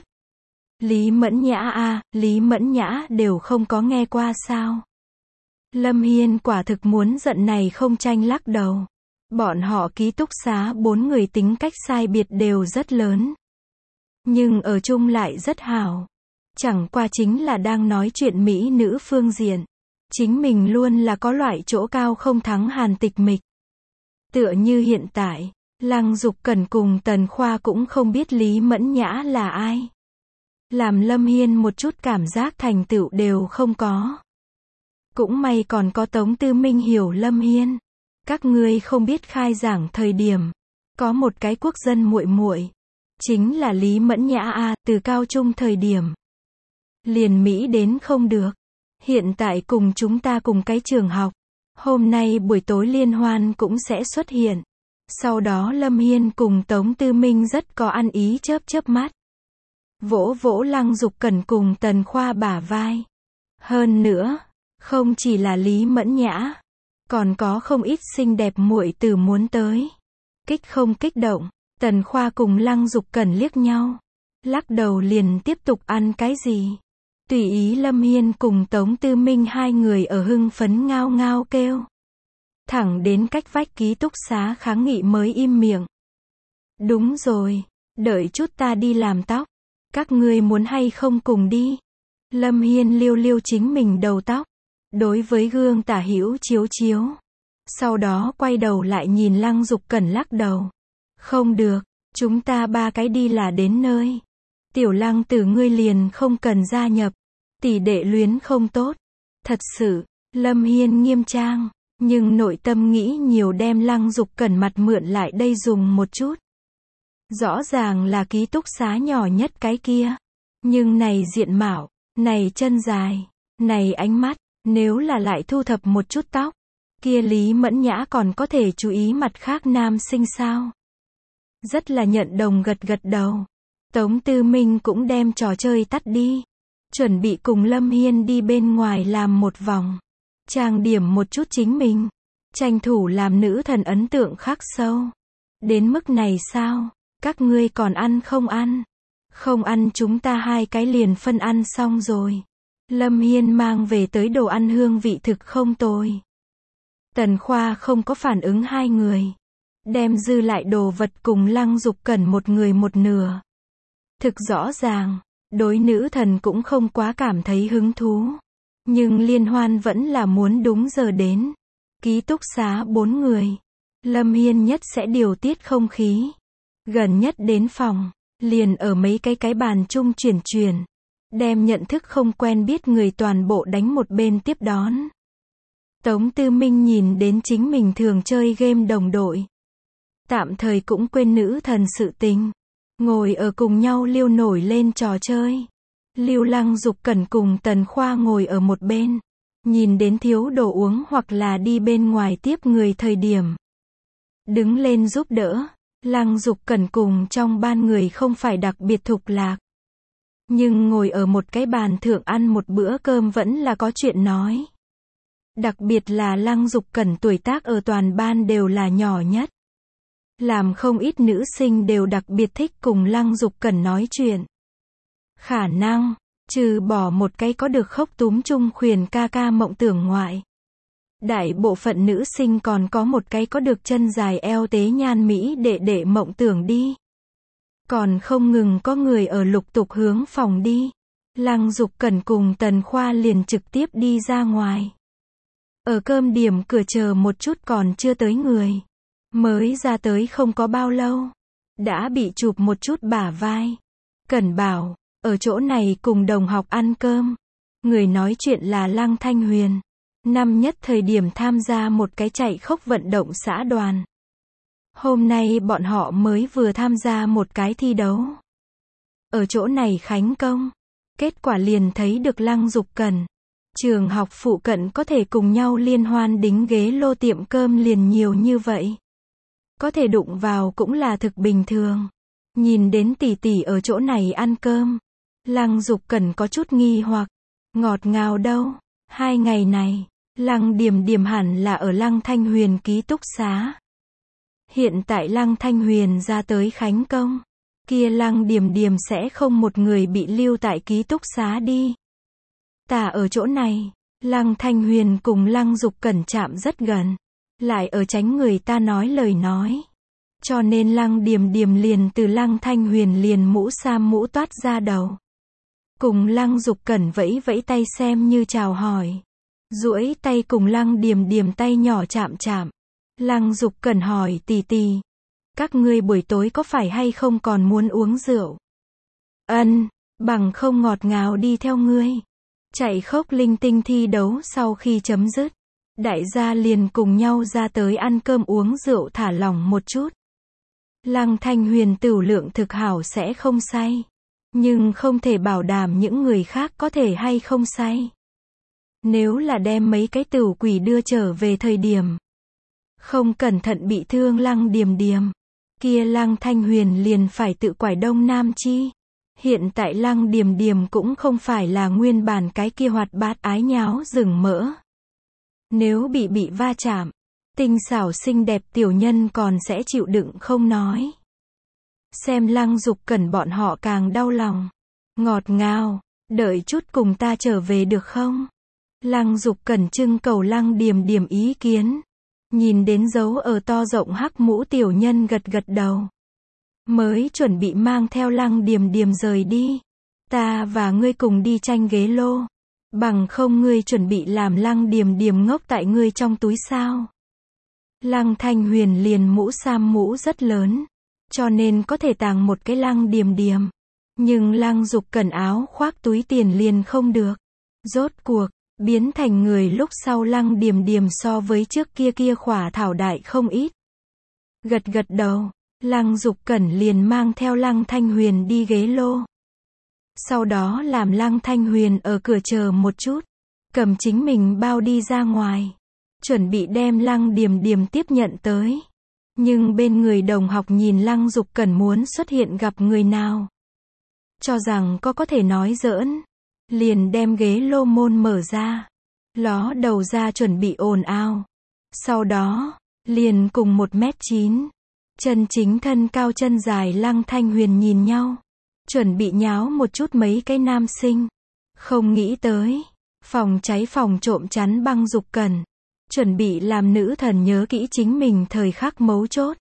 Speaker 1: Lý Mẫn Nhã à, Lý Mẫn Nhã đều không có nghe qua sao. Lâm Hiên quả thực muốn giận này không tranh lắc đầu. Bọn họ ký túc xá 4 người tính cách sai biệt đều rất lớn. Nhưng ở chung lại rất hảo. Chẳng qua chính là đang nói chuyện mỹ nữ phương diện. Chính mình luôn là có loại chỗ cao không thắng Hàn Tịch Mịch. Tựa như hiện tại, Lăng Dục Cẩn cùng Tần Khoa cũng không biết Lý Mẫn Nhã là ai. Làm Lâm Hiên một chút cảm giác thành tựu đều không có. Cũng may còn có Tống Tư Minh hiểu Lâm Hiên. Các ngươi không biết khai giảng thời điểm, có một cái quốc dân muội muội, chính là Lý Mẫn Nhã a, từ cao trung thời điểm liền mỹ đến không được. Hiện tại cùng chúng ta cùng cái trường học. Hôm nay buổi tối liên hoan cũng sẽ xuất hiện. Sau đó Lâm Hiên cùng Tống Tư Minh rất có ăn ý chớp chớp mắt. Vỗ vỗ Lăng Dục Cẩn cùng Tần Khoa bả vai. Hơn nữa, không chỉ là Lý Mẫn Nhã, còn có không ít xinh đẹp muội tử muốn tới. Kích không kích động, Tần Khoa cùng Lăng Dục Cẩn liếc nhau. Lắc đầu liền tiếp tục ăn cái gì. Tùy ý Lâm Hiên cùng Tống Tư Minh hai người ở hưng phấn ngao ngao kêu. Thẳng đến cách vách ký túc xá kháng nghị mới im miệng. Đúng rồi, đợi chút ta đi làm tóc. Các ngươi muốn hay không cùng đi? Lâm Hiên liêu liêu chính mình đầu tóc. Đối với gương tả hữu chiếu chiếu. Sau đó quay đầu lại nhìn Lăng Dục Cẩn lắc đầu. Không được, chúng ta ba cái đi là đến nơi. Tiểu Lăng Tử ngươi liền không cần gia nhập. Tỷ đệ luyến không tốt. Thật sự, Lâm Hiên nghiêm trang, nhưng nội tâm nghĩ nhiều đem Lăng Dục Cẩn mặt mượn lại đây dùng một chút. Rõ ràng là ký túc xá nhỏ nhất cái kia. Nhưng này diện mạo, này chân dài, này ánh mắt, nếu là lại thu thập một chút tóc, kia Lý Mẫn Nhã còn có thể chú ý mặt khác nam sinh sao. Rất là nhận đồng gật gật đầu. Tống Tư Minh cũng đem trò chơi tắt đi. Chuẩn bị cùng Lâm Hiên đi bên ngoài làm một vòng. Trang điểm một chút chính mình. Tranh thủ làm nữ thần ấn tượng khắc sâu. Đến mức này sao? Các ngươi còn ăn không ăn? Không ăn chúng ta hai cái liền phân ăn xong rồi. Lâm Hiên mang về tới đồ ăn hương vị thực không tồi. Tần Khoa không có phản ứng hai người. Đem dư lại đồ vật cùng Lăng Dục Cẩn một người một nửa. Thực rõ ràng, đối nữ thần cũng không quá cảm thấy hứng thú. Nhưng liên hoan vẫn là muốn đúng giờ đến. Ký túc xá 4 người. Lâm Hiên nhất sẽ điều tiết không khí. Gần nhất đến phòng, liền ở mấy cái bàn chung chuyển. Đem nhận thức không quen biết người toàn bộ đánh một bên tiếp đón. Tống Tư Minh nhìn đến chính mình thường chơi game đồng đội. Tạm thời cũng quên nữ thần sự tình. Ngồi ở cùng nhau liêu nổi lên trò chơi. Lưu Lăng Dục Cẩn cùng Tần Khoa ngồi ở một bên. Nhìn đến thiếu đồ uống hoặc là đi bên ngoài tiếp người thời điểm. Đứng lên giúp đỡ. Lăng Dục Cẩn cùng trong ban người không phải đặc biệt thục lạc. Nhưng ngồi ở một cái bàn thượng ăn một bữa cơm vẫn là có chuyện nói. Đặc biệt là Lăng Dục Cẩn tuổi tác ở toàn ban đều là nhỏ nhất. Làm không ít nữ sinh đều đặc biệt thích cùng Lăng Dục Cẩn nói chuyện. Khả năng, trừ bỏ một cái có được khốc túm chung khuyền ca ca mộng tưởng ngoại. Đại bộ phận nữ sinh còn có một cái có được chân dài eo tế nhan mỹ đệ mộng tưởng đi. Còn không ngừng có người ở lục tục hướng phòng đi. Lăng Dục Cẩn cùng Tần Khoa liền trực tiếp đi ra ngoài. Ở cơm điểm cửa chờ một chút còn chưa tới người. Mới ra tới không có bao lâu. Đã bị chụp một chút bả vai. Cẩn bảo, ở chỗ này cùng đồng học ăn cơm. Người nói chuyện là Lăng Thanh Huyền. Năm nhất thời điểm tham gia một cái chạy khốc vận động xã đoàn. Hôm nay bọn họ mới vừa tham gia một cái thi đấu. Ở chỗ này khánh công. Kết quả liền thấy được Lăng Dục Cẩn. Trường học phụ cận có thể cùng nhau liên hoan đính ghế lô tiệm cơm liền nhiều như vậy. Có thể đụng vào cũng là thực bình thường. Nhìn đến tỷ tỷ ở chỗ này ăn cơm. Lăng Dục Cẩn có chút nghi hoặc. Ngọt ngào đâu. 2 ngày này, Lăng Điềm Điềm hẳn là ở Lăng Thanh Huyền ký túc xá. Hiện tại Lăng Thanh Huyền ra tới khánh công. Kia Lăng Điềm Điềm sẽ không một người bị lưu tại ký túc xá đi. Ta ở chỗ này. Lăng Thanh Huyền cùng Lăng Dục Cẩn chạm rất gần. Lại ở tránh người ta nói lời nói. Cho nên Lăng Điềm Điềm liền từ Lăng Thanh Huyền liền mũ sam mũ toát ra đầu. Cùng Lăng Dục Cẩn vẫy vẫy tay xem như chào hỏi. Duỗi tay cùng Lăng Điềm Điềm tay nhỏ chạm chạm. Lăng Dục Cẩn hỏi tì tì. Các ngươi buổi tối có phải hay không còn muốn uống rượu? Ân, bằng không ngọt ngào đi theo ngươi. Chạy khốc linh tinh thi đấu sau khi chấm dứt. Đại gia liền cùng nhau ra tới ăn cơm uống rượu thả lỏng một chút. Lăng Thanh Huyền tửu lượng thực hảo sẽ không say. Nhưng không thể bảo đảm những người khác có thể hay không say. Nếu là đem mấy cái tửu quỷ đưa trở về thời điểm. Không cẩn thận bị thương Lăng Điềm Điềm. Kia Lăng Thanh Huyền liền phải tự quải đông nam chi. Hiện tại Lăng Điềm Điềm cũng không phải là nguyên bản cái kia hoạt bát ái nháo rừng mỡ. Nếu bị va chạm, tinh xảo xinh đẹp tiểu nhân còn sẽ chịu đựng không nói. Xem Lăng Dục Cẩn bọn họ càng đau lòng. Ngọt ngào, đợi chút cùng ta trở về được không? Lăng Dục Cẩn trưng cầu Lăng Điềm Điềm ý kiến. Nhìn đến dấu ở to rộng hắc mũ tiểu nhân gật gật đầu. Mới chuẩn bị mang theo Lăng Điềm Điềm rời đi. Ta và ngươi cùng đi tranh ghế lô. Bằng không ngươi chuẩn bị làm Lăng Điềm Điềm ngốc tại ngươi trong túi sao? Lăng Thanh Huyền liền mũ sam mũ rất lớn. Cho nên có thể tàng một cái Lăng Điềm Điềm. Nhưng Lăng Dục Cẩn áo khoác túi tiền liền không được. Rốt cuộc, biến thành người lúc sau Lăng Điềm Điềm so với trước kia khỏa thảo đại không ít. Gật gật đầu, Lăng Dục Cẩn liền mang theo Lăng Thanh Huyền đi ghế lô. Sau đó làm Lăng Thanh Huyền ở cửa chờ một chút. Cầm chính mình bao đi ra ngoài. Chuẩn bị đem Lăng Điềm Điềm tiếp nhận tới. Nhưng bên người đồng học nhìn Lăng Dục Cẩn muốn xuất hiện gặp người nào. Cho rằng có thể nói giỡn. Liền đem ghế lô môn mở ra. Ló đầu ra chuẩn bị ồn ào. Sau đó, liền cùng 1m9. Chân chính thân cao chân dài Lăng Thanh Huyền nhìn nhau. Chuẩn bị nháo một chút mấy cái nam sinh. Không nghĩ tới. Phòng cháy phòng trộm chắn băng Dục Cẩn. Chuẩn bị làm nữ thần nhớ kỹ chính mình thời khắc mấu chốt.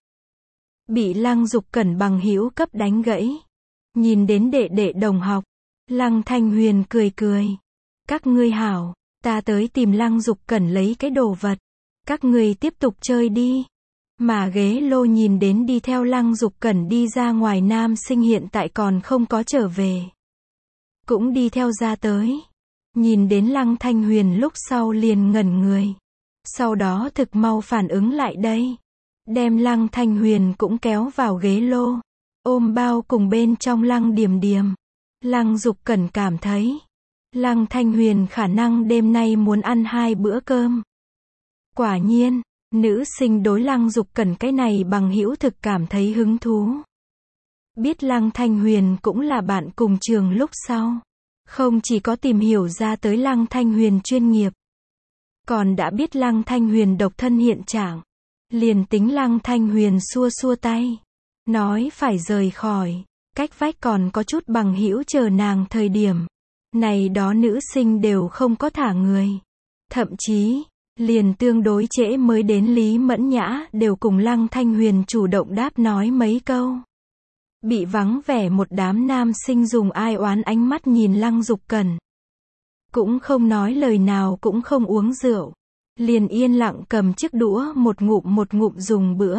Speaker 1: Bị Lăng Dục Cẩn bằng hữu cấp đánh gãy. Nhìn đến đệ đệ đồng học. Lăng Thanh Huyền cười cười. Các ngươi hảo, ta tới tìm Lăng Dục Cẩn lấy cái đồ vật. Các ngươi tiếp tục chơi đi. Mà ghế lô nhìn đến đi theo Lăng Dục Cẩn đi ra ngoài nam sinh hiện tại còn không có trở về. Cũng đi theo ra tới. Nhìn đến Lăng Thanh Huyền lúc sau liền ngẩn người. Sau đó thực mau phản ứng lại đây. Đem Lăng Thanh Huyền cũng kéo vào ghế lô. Ôm bao cùng bên trong Lăng Điềm Điềm. Lăng Dục Cẩn cảm thấy. Lăng Thanh Huyền khả năng đêm nay muốn ăn 2 bữa cơm. Quả nhiên, nữ sinh đối Lăng Dục Cẩn cái này bằng hữu thực cảm thấy hứng thú. Biết Lăng Thanh Huyền cũng là bạn cùng trường lúc sau. Không chỉ có tìm hiểu ra tới Lăng Thanh Huyền chuyên nghiệp. Còn đã biết Lăng Thanh Huyền độc thân hiện trạng. Liền tính Lăng Thanh Huyền xua xua tay. Nói phải rời khỏi. Cách vách còn có chút bằng hữu chờ nàng thời điểm. Này đó nữ sinh đều không có thả người. Thậm chí, liền tương đối trễ mới đến Lý Mẫn Nhã đều cùng Lăng Thanh Huyền chủ động đáp nói mấy câu. Bị vắng vẻ một đám nam sinh dùng ai oán ánh mắt nhìn Lăng Dục Cẩn. Cũng không nói lời nào cũng không uống rượu. Liền yên lặng cầm chiếc đũa một ngụm dùng bữa.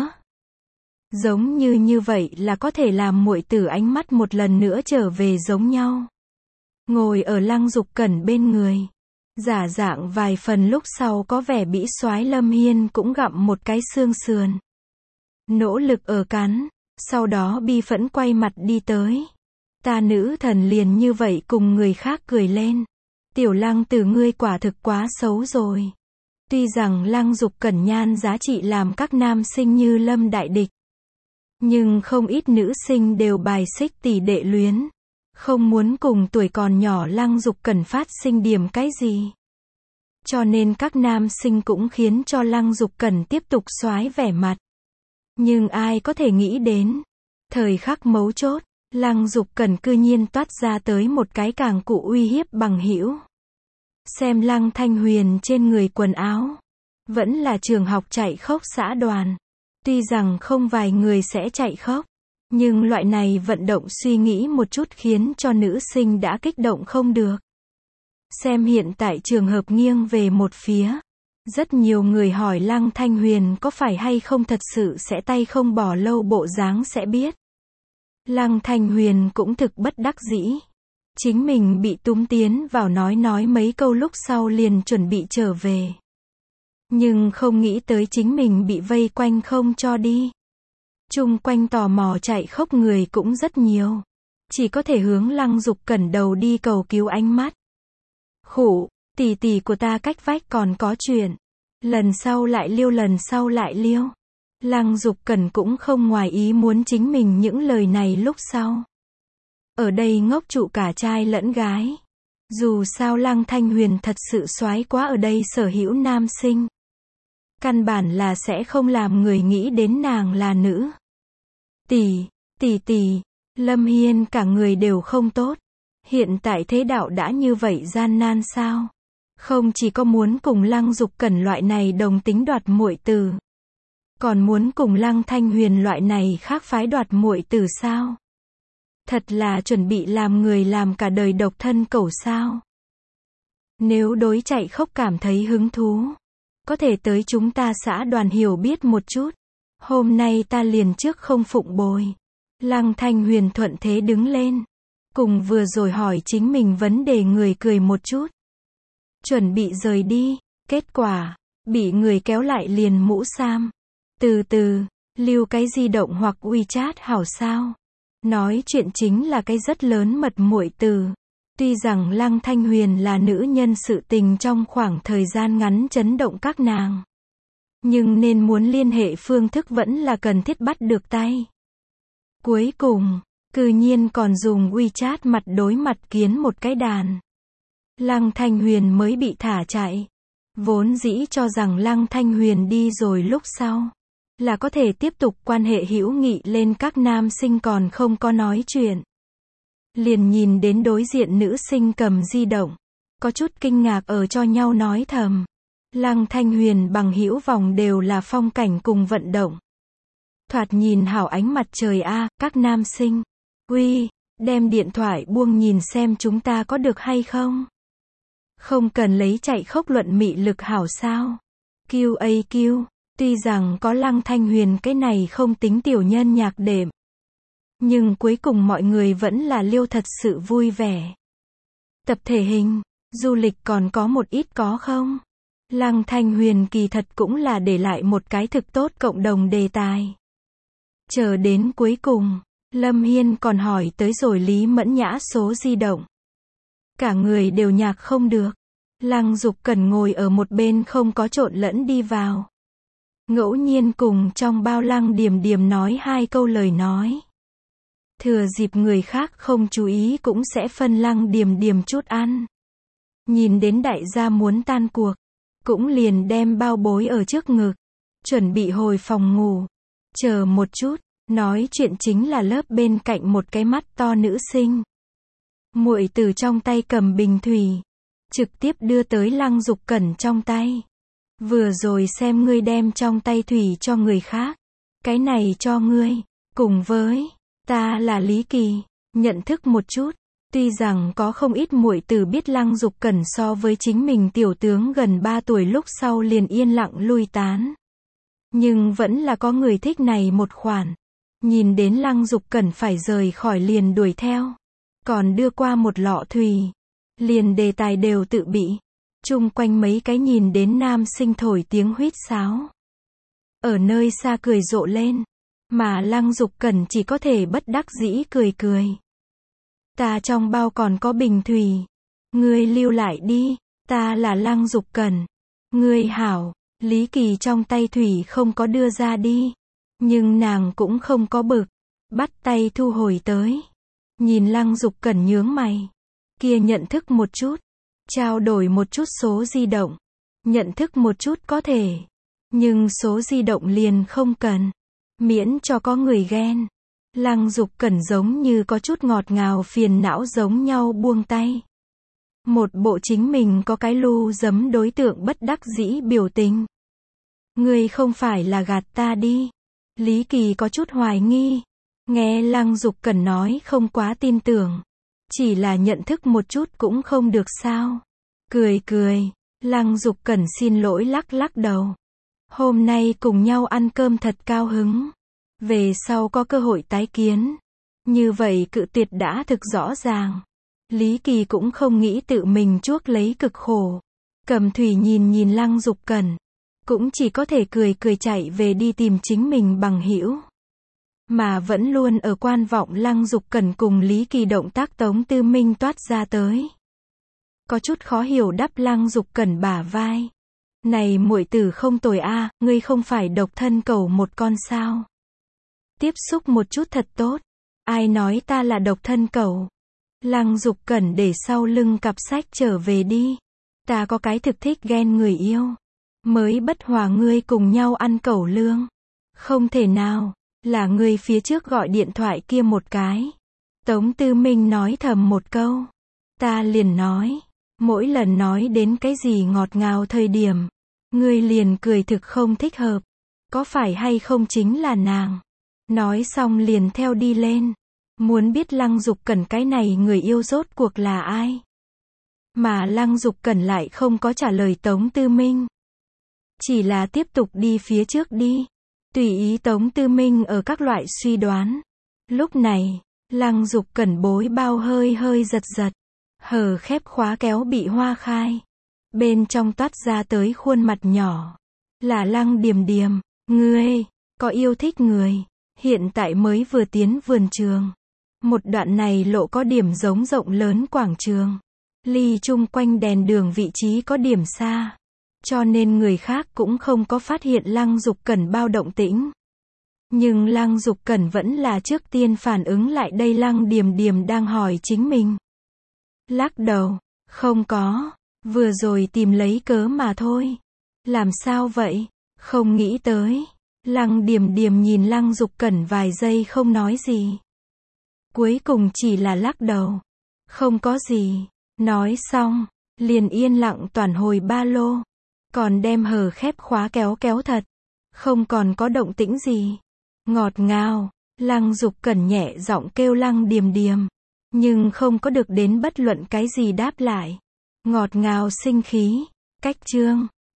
Speaker 1: Giống như vậy là có thể làm muội tử ánh mắt một lần nữa trở về giống nhau. Ngồi ở Lăng Dục Cẩn bên người. Giả dạng vài phần lúc sau có vẻ bĩ soái Lâm Hiên cũng gặm một cái xương sườn. Nỗ lực ở cắn. Sau đó bi phẫn quay mặt đi tới. Ta nữ thần liền như vậy cùng người khác cười lên. Tiểu Lăng từ ngươi quả thực quá xấu rồi. Tuy rằng Lăng Dục Cẩn nhan giá trị làm các nam sinh như lâm đại địch. Nhưng không ít nữ sinh đều bài xích tỷ đệ luyến. Không muốn cùng tuổi còn nhỏ Lăng Dục Cẩn phát sinh điểm cái gì. Cho nên các nam sinh cũng khiến cho Lăng Dục Cẩn tiếp tục soái vẻ mặt. Nhưng ai có thể nghĩ đến. Thời khắc mấu chốt, Lăng Dục Cẩn cư nhiên toát ra tới một cái càng cụ uy hiếp bằng hữu. Xem Lăng Thanh Huyền trên người quần áo. Vẫn là trường học chạy khốc xã đoàn. Tuy rằng không vài người sẽ chạy khóc, nhưng loại này vận động suy nghĩ một chút khiến cho nữ sinh đã kích động không được. Xem hiện tại trường hợp nghiêng về một phía. Rất nhiều người hỏi Lăng Thanh Huyền có phải hay không thật sự sẽ tay không bỏ lâu bộ dáng sẽ biết. Lăng Thanh Huyền cũng thực bất đắc dĩ. Chính mình bị túm tiến vào nói mấy câu lúc sau liền chuẩn bị trở về. Nhưng không nghĩ tới chính mình bị vây quanh không cho đi. Chung quanh tò mò chạy khóc người cũng rất nhiều. Chỉ có thể hướng Lăng Dục Cẩn đầu đi cầu cứu ánh mắt. Khụ, tỷ tỷ của ta cách vách còn có chuyện. Lần sau lại liêu. Lăng Dục Cẩn cũng không ngoài ý muốn chính mình những lời này lúc sau. Ở đây ngốc trụ cả trai lẫn gái. Dù sao Lăng Thanh Huyền thật sự soái quá ở đây sở hữu nam sinh. Căn bản là sẽ không làm người nghĩ đến nàng là nữ. Tỷ, Lâm Hiên cả người đều không tốt. Hiện tại thế đạo đã như vậy gian nan sao? Không chỉ có muốn cùng Lăng Dục Cẩn loại này đồng tính đoạt muội tử, còn muốn cùng Lăng Thanh Huyền loại này khác phái đoạt muội tử sao? Thật là chuẩn bị làm người làm cả đời độc thân cẩu sao? Nếu đối chạy khóc cảm thấy hứng thú, có thể tới chúng ta xã Đoàn hiểu biết một chút. Hôm nay ta liền trước không phụng bồi. Lăng Thanh Huyền thuận thế đứng lên. Cùng vừa rồi hỏi chính mình vấn đề người cười một chút. Chuẩn bị rời đi. Kết quả, bị người kéo lại liền mũ sam. Từ từ, lưu cái di động hoặc WeChat hảo sao. Nói chuyện chính là cái rất lớn mật muội từ. Tuy rằng Lăng Thanh Huyền là nữ nhân sự tình trong khoảng thời gian ngắn chấn động các nàng. Nhưng nên muốn liên hệ phương thức vẫn là cần thiết bắt được tay. Cuối cùng, cư nhiên còn dùng WeChat mặt đối mặt kiến một cái đàn. Lăng Thanh Huyền mới bị thả chạy. Vốn dĩ cho rằng Lăng Thanh Huyền đi rồi lúc sau là có thể tiếp tục quan hệ hữu nghị lên, các nam sinh còn không có nói chuyện. Liền nhìn đến đối diện nữ sinh cầm di động, có chút kinh ngạc ở cho nhau nói thầm. Lăng Thanh Huyền bằng hữu vòng đều là phong cảnh cùng vận động. Thoạt nhìn hảo ánh mặt trời a, các nam sinh. Uy, đem điện thoại buông nhìn xem chúng ta có được hay không. Không cần lấy chạy khốc luận mị lực hảo sao. QAQ, tuy rằng có Lăng Thanh Huyền cái này không tính tiểu nhân nhạc đệm. Nhưng cuối cùng mọi người vẫn là liêu thật sự vui vẻ. Tập thể hình, du lịch còn có một ít có không? Lăng Thanh Huyền kỳ thật cũng là để lại một cái thực tốt cộng đồng đề tài. Chờ đến cuối cùng, Lâm Hiên còn hỏi tới rồi Lý Mẫn Nhã số di động. Cả người đều nhạc không được. Lăng Dục Cẩn ngồi ở một bên không có trộn lẫn đi vào. Ngẫu nhiên cùng trong bao Lăng Điềm Điềm nói hai câu lời nói. Thừa dịp người khác không chú ý cũng sẽ phân Lăng Điềm Điềm chút ăn. Nhìn đến đại gia muốn tan cuộc, cũng liền đem bao bối ở trước ngực, chuẩn bị hồi phòng ngủ. Chờ một chút, nói chuyện chính là lớp bên cạnh một cái mắt to nữ sinh. Muội từ trong tay cầm bình thủy, trực tiếp đưa tới Lăng Dục Cẩn trong tay. Vừa rồi xem ngươi đem trong tay thủy cho người khác, cái này cho ngươi, cùng với ta là Lý Kỳ, nhận thức một chút. Tuy rằng có không ít muội tử biết Lăng Dục Cẩn so với chính mình tiểu tướng gần 3 tuổi lúc sau liền yên lặng lui tán. Nhưng vẫn là có người thích này một khoản. Nhìn đến Lăng Dục Cẩn phải rời khỏi liền đuổi theo. Còn đưa qua một lọ thủy. Liền đề tài đều tự bị. Chung quanh mấy cái nhìn đến nam sinh thổi tiếng huýt sáo. Ở nơi xa cười rộ lên. Mà Lăng Dục Cẩn chỉ có thể bất đắc dĩ cười cười. Ta trong bao còn có bình thủy. Ngươi lưu lại đi, ta là Lăng Dục Cẩn. Ngươi hảo, Lý Kỳ trong tay thủy không có đưa ra đi. Nhưng nàng cũng không có bực. Bắt tay thu hồi tới. Nhìn Lăng Dục Cẩn nhướng mày. Kia nhận thức một chút. Trao đổi một chút số di động. Nhận thức một chút có thể. Nhưng số di động liền không cần. Miễn cho có người ghen. Lăng Dục Cẩn giống như có chút ngọt ngào phiền não giống nhau buông tay. Một bộ chính mình có cái lu giấm đối tượng bất đắc dĩ biểu tình. Ngươi không phải là gạt ta đi. Lý Kỳ có chút hoài nghi. Nghe Lăng Dục Cẩn nói không quá tin tưởng. Chỉ là nhận thức một chút cũng không được sao. Cười cười, Lăng Dục Cẩn xin lỗi lắc lắc đầu. Hôm nay cùng nhau ăn cơm thật cao hứng. Về sau có cơ hội tái kiến. Như vậy cự tuyệt đã thực rõ ràng. Lý Kỳ cũng không nghĩ tự mình chuốc lấy cực khổ. Cầm Thủy nhìn nhìn Lăng Dục Cẩn. Cũng chỉ có thể cười cười chạy về đi tìm chính mình bằng hữu. Mà vẫn luôn ở quan vọng Lăng Dục Cẩn cùng Lý Kỳ động tác Tống Tư Minh toát ra tới. Có chút khó hiểu đắp Lăng Dục Cẩn bả vai. Này muội tử không tồi a, ngươi không phải độc thân cẩu một con sao? Tiếp xúc một chút thật tốt. Ai nói ta là độc thân cẩu? Lăng Dục Cẩn để sau lưng cặp sách trở về đi. Ta có cái thực thích ghen người yêu. Mới bất hòa ngươi cùng nhau ăn cẩu lương. Không thể nào, là ngươi phía trước gọi điện thoại kia một cái. Tống Tư Minh nói thầm một câu. Ta liền nói, mỗi lần nói đến cái gì ngọt ngào thời điểm, ngươi liền cười thực không thích hợp. Có phải hay không chính là nàng. Nói xong liền theo đi lên. Muốn biết Lăng Dục Cẩn cái này người yêu rốt cuộc là ai. Mà Lăng Dục Cẩn lại không có trả lời Tống Tư Minh. Chỉ là tiếp tục đi phía trước đi. Tùy ý Tống Tư Minh ở các loại suy đoán. Lúc này, Lăng Dục Cẩn bối bao hơi hơi giật giật. Hở khép khóa kéo bị hoa khai. Bên trong toát ra tới khuôn mặt nhỏ. Là Lăng Điềm Điềm. Ngươi, có yêu thích người. Hiện tại mới vừa tiến vườn trường. Một đoạn này lộ có điểm giống rộng lớn quảng trường. Ly chung quanh đèn đường vị trí có điểm xa. Cho nên người khác cũng không có phát hiện Lăng Dục Cẩn bao động tĩnh. Nhưng Lăng Dục Cẩn vẫn là trước tiên phản ứng lại đây Lăng Điềm Điềm đang hỏi chính mình. Lắc đầu, không có, vừa rồi tìm lấy cớ mà thôi. Làm sao vậy? Không nghĩ tới. Lăng Điềm Điềm nhìn Lăng Dục Cẩn vài giây không nói gì. Cuối cùng chỉ là lắc đầu. Không có gì. Nói xong, liền yên lặng toàn hồi ba lô. Còn đem hở khép khóa kéo kéo thật. Không còn có động tĩnh gì. Ngọt ngào, Lăng Dục Cẩn nhẹ giọng kêu Lăng Điềm Điềm. Nhưng không có được đến bất luận cái gì đáp lại. Ngọt ngào sinh khí. Cách chương.